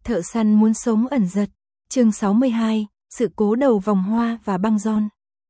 Thợ săn muốn sống ẩn giật. Chương 62, sự cố đầu vòng hoa và băng giòn.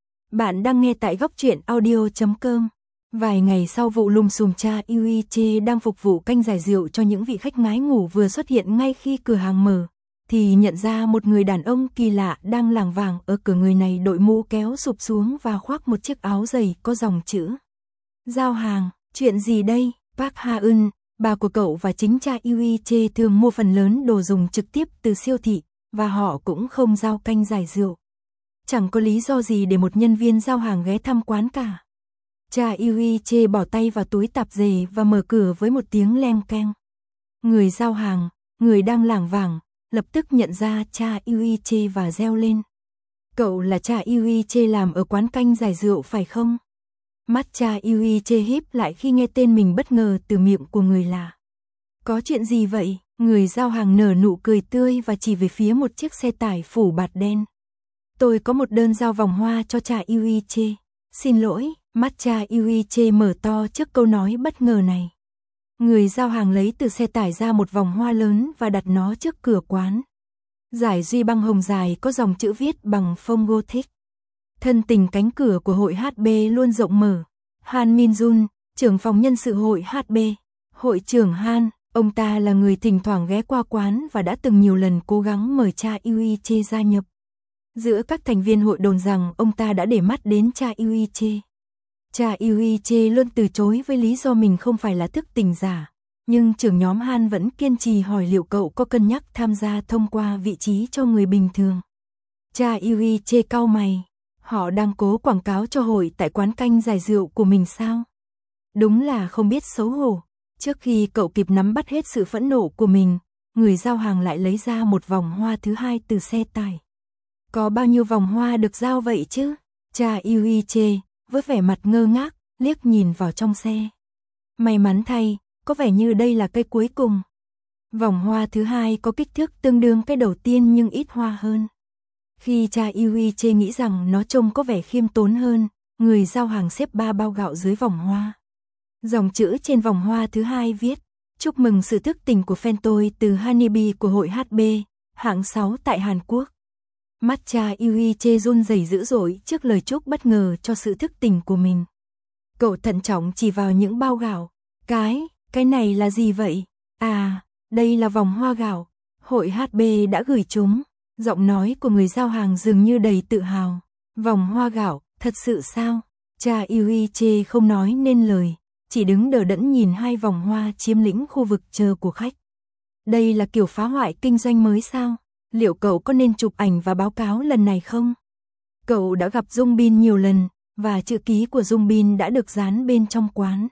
Bạn đang nghe tại góc truyện audio.com. Vài ngày sau vụ lùm xùm, cha Yuiche đang phục vụ canh giải rượu cho những vị khách ngái ngủ vừa xuất hiện ngay khi cửa hàng mở, thì nhận ra một người đàn ông kỳ lạ đang lảng vảng ở cửa. Người này đội mũ kéo sụp xuống và khoác một chiếc áo dày có dòng chữ giao hàng. Chuyện gì đây? Park Ha-eun, bà của cậu và chính cha Yuiche thường mua phần lớn đồ dùng trực tiếp từ siêu thị, và họ cũng không giao canh giải rượu. Chẳng có lý do gì để một nhân viên giao hàng ghé thăm quán cả. Cha Yuiche bỏ tay vào túi tạp dề và mở cửa với một tiếng leng keng. Người giao hàng, người đang lảng vảng, lập tức nhận ra cha Yuiche và reo lên. Cậu là cha Yuiche làm ở quán canh giải rượu phải không? Mắt cha Yuiche híp lại khi nghe tên mình bất ngờ từ miệng của người lạ. Có chuyện gì vậy? Người giao hàng nở nụ cười tươi và chỉ về phía một chiếc xe tải phủ bạt đen. Tôi có một đơn giao vòng hoa cho cha Yuiche. Xin lỗi, mắt cha Yuiche mở to trước câu nói bất ngờ này. Người giao hàng lấy từ xe tải ra một vòng hoa lớn và đặt nó trước cửa quán. Dải duy băng hồng dài có dòng chữ viết bằng phông Gothic. Thân tình cánh cửa của hội HB luôn rộng mở. Han Min-jun, trưởng phòng nhân sự hội HB. Hội trưởng Han, ông ta là người thỉnh thoảng ghé qua quán và đã từng nhiều lần cố gắng mời cha Yuiche gia nhập. Giữa các thành viên hội đồn rằng ông ta đã để mắt đến cha Yuiche. Cha Yuiche luôn từ chối với lý do mình không phải là thức tỉnh giả, nhưng trưởng nhóm Han vẫn kiên trì hỏi liệu cậu có cân nhắc tham gia thông qua vị trí cho người bình thường. Cha Yuiche cau mày, họ đang cố quảng cáo cho hội tại quán canh giải rượu của mình sao? Đúng là không biết xấu hổ. Trước khi cậu kịp nắm bắt hết sự phẫn nộ của mình, người giao hàng lại lấy ra một vòng hoa thứ hai từ xe tải. Có bao nhiêu vòng hoa được giao vậy chứ? Cha Yuiche, với vẻ mặt ngơ ngác, liếc nhìn vào trong xe. May mắn thay, có vẻ như đây là cây cuối cùng. Vòng hoa thứ hai có kích thước tương đương cái đầu tiên nhưng ít hoa hơn. Khi cha Yuiche nghĩ rằng nó trông có vẻ khiêm tốn hơn, người giao hàng xếp 3 bao gạo dưới vòng hoa. Dòng chữ trên vòng hoa thứ hai viết: chúc mừng sự thức tỉnh của fan tôi từ Honeybee của hội HB, hạng 6 tại Hàn Quốc. Mắt cha Yuiche run rẩy dữ dội trước lời chúc bất ngờ cho sự thức tỉnh của mình. Cậu thận trọng chỉ vào những bao gạo. Cái này là gì vậy? À, đây là vòng hoa gạo. Hội HB đã gửi chúng. Giọng nói của người giao hàng dường như đầy tự hào. Vòng hoa gạo, thật sự sao? Cha Yuiche không nói nên lời, chỉ đứng đờ đẫn nhìn hai vòng hoa chiếm lĩnh khu vực chờ của khách. Đây là kiểu phá hoại kinh doanh mới sao? Liệu cậu có nên chụp ảnh và báo cáo lần này không? Cậu đã gặp Dung Bin nhiều lần, và chữ ký của Dung Bin đã được dán bên trong quán.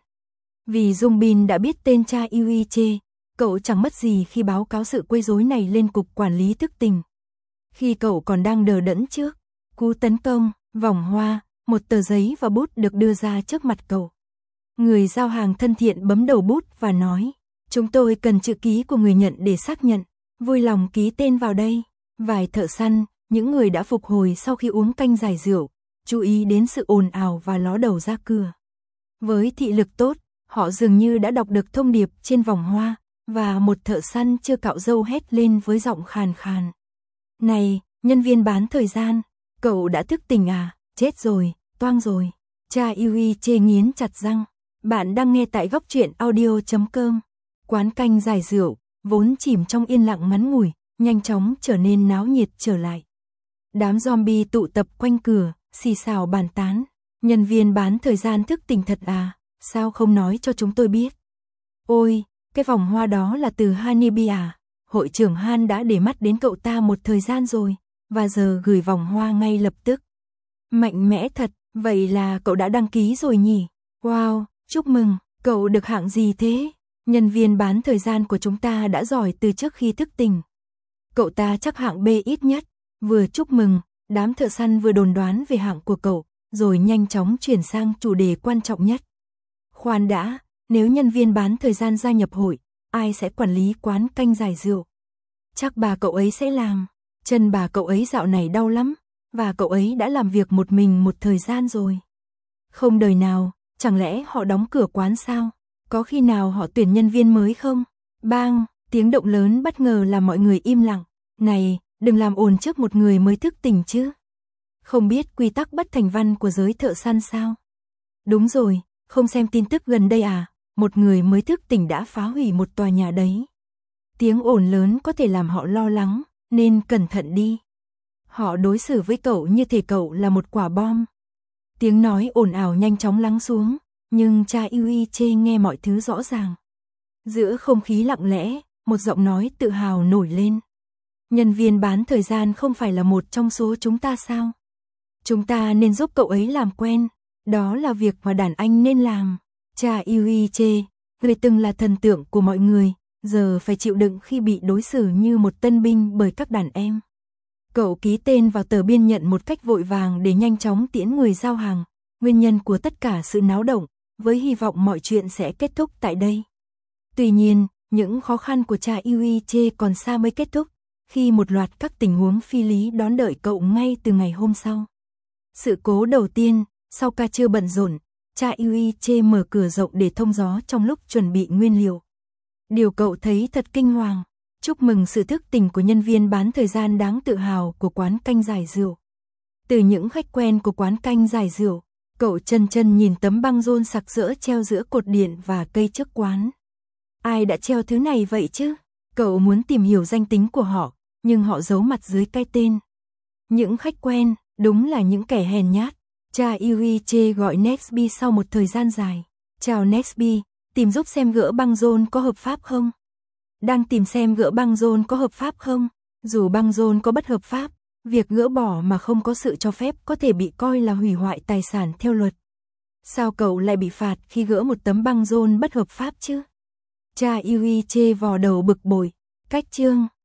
Vì Dung Bin đã biết tên cha Yuiche, cậu chẳng mất gì khi báo cáo sự quấy rối này lên cục quản lý thức tỉnh. Khi cậu còn đang đờ đẫn trước cú tấn công, vòng hoa, một tờ giấy và bút được đưa ra trước mặt cậu. Người giao hàng thân thiện bấm đầu bút và nói: chúng tôi cần chữ ký của người nhận để xác nhận. Vui lòng ký tên vào đây. Vài thợ săn, những người đã phục hồi sau khi uống canh giải rượu, chú ý đến sự ồn ào và ló đầu ra cửa. Với thị lực tốt, họ dường như đã đọc được thông điệp trên vòng hoa, và một thợ săn chưa cạo râu hét lên với giọng khàn khàn. Này, nhân viên bán thời gian, cậu đã thức tỉnh à? Chết rồi, toang rồi. Cha Yuiche nghiến chặt răng. Bạn đang nghe tại góc truyện audio.com. Quán canh giải rượu, vốn chìm trong yên lặng ngắn ngủi, nhanh chóng trở nên náo nhiệt trở lại. Đám zombie tụ tập quanh cửa, xì xào bàn tán. Nhân viên bán thời gian thức tỉnh thật à? Sao không nói cho chúng tôi biết? Ôi, cái vòng hoa đó là từ Honeybee à? Hội trưởng Han đã để mắt đến cậu ta một thời gian rồi, và giờ gửi vòng hoa ngay lập tức. Mạnh mẽ thật, vậy là cậu đã đăng ký rồi nhỉ? Wow, chúc mừng, cậu được hạng gì thế? Nhân viên bán thời gian của chúng ta đã giỏi từ trước khi thức tỉnh. Cậu ta chắc hạng B ít nhất. Vừa chúc mừng, đám thợ săn vừa đồn đoán về hạng của cậu, rồi nhanh chóng chuyển sang chủ đề quan trọng nhất. Khoan đã, nếu nhân viên bán thời gian gia nhập hội, ai sẽ quản lý quán canh giải rượu? Chắc bà cậu ấy sẽ làm. Chân bà cậu ấy dạo này đau lắm, và cậu ấy đã làm việc một mình một thời gian rồi. Không đời nào, chẳng lẽ họ đóng cửa quán sao? Có khi nào họ tuyển nhân viên mới không? Bang, Tiếng động lớn bất ngờ làm mọi người im lặng. Này, đừng làm ồn trước một người mới thức tỉnh chứ. Không biết quy tắc bất thành văn của giới thợ săn sao? Đúng rồi, không xem tin tức gần đây à? Một người mới thức tỉnh đã phá hủy một tòa nhà đấy. Tiếng ồn lớn có thể làm họ lo lắng, nên cẩn thận đi. Họ đối xử với cậu như thể cậu là một quả bom. Tiếng nói ồn ào nhanh chóng lắng xuống, nhưng cha Yuiche nghe mọi thứ rõ ràng. Giữa không khí lặng lẽ, một giọng nói tự hào nổi lên. Nhân viên bán thời gian không phải là một trong số chúng ta sao? Chúng ta nên giúp cậu ấy làm quen, đó là việc mà đàn anh nên làm. Cha Yuiche, người từng là thần tượng của mọi người, giờ phải chịu đựng khi bị đối xử như một tân binh bởi các đàn em. Cậu ký tên vào tờ biên nhận một cách vội vàng để nhanh chóng tiễn người giao hàng, nguyên nhân của tất cả sự náo động, với hy vọng mọi chuyện sẽ kết thúc tại đây. Tuy nhiên, những khó khăn của cha Yuiche còn xa mới kết thúc, khi một loạt các tình huống phi lý đón đợi cậu ngay từ ngày hôm sau. Sự cố đầu tiên, sau ca trưa bận rộn, cha Yuiche mở cửa rộng để thông gió trong lúc chuẩn bị nguyên liệu. Điều cậu thấy thật kinh hoàng. Chúc mừng sự thức tỉnh của nhân viên bán thời gian đáng tự hào của quán canh giải rượu. Từ những khách quen của quán canh giải rượu, cậu chân nhìn tấm băng rôn sặc sỡ treo giữa cột điện và cây trước quán. Ai đã treo thứ này vậy chứ? Cậu muốn tìm hiểu danh tính của họ, nhưng họ giấu mặt dưới cái tên. Những khách quen, đúng là những kẻ hèn nhát. Cha Yuiche gọi Nextby sau một thời gian dài. Chào Nextby, tìm giúp xem gỡ băng rôn có hợp pháp không? Đang tìm xem gỡ băng rôn có hợp pháp không? Dù băng rôn có bất hợp pháp, việc gỡ bỏ mà không có sự cho phép có thể bị coi là hủy hoại tài sản theo luật. Sao cậu lại bị phạt khi gỡ một tấm băng rôn bất hợp pháp chứ? Cha Yuiche vò đầu bực bội. Cách chương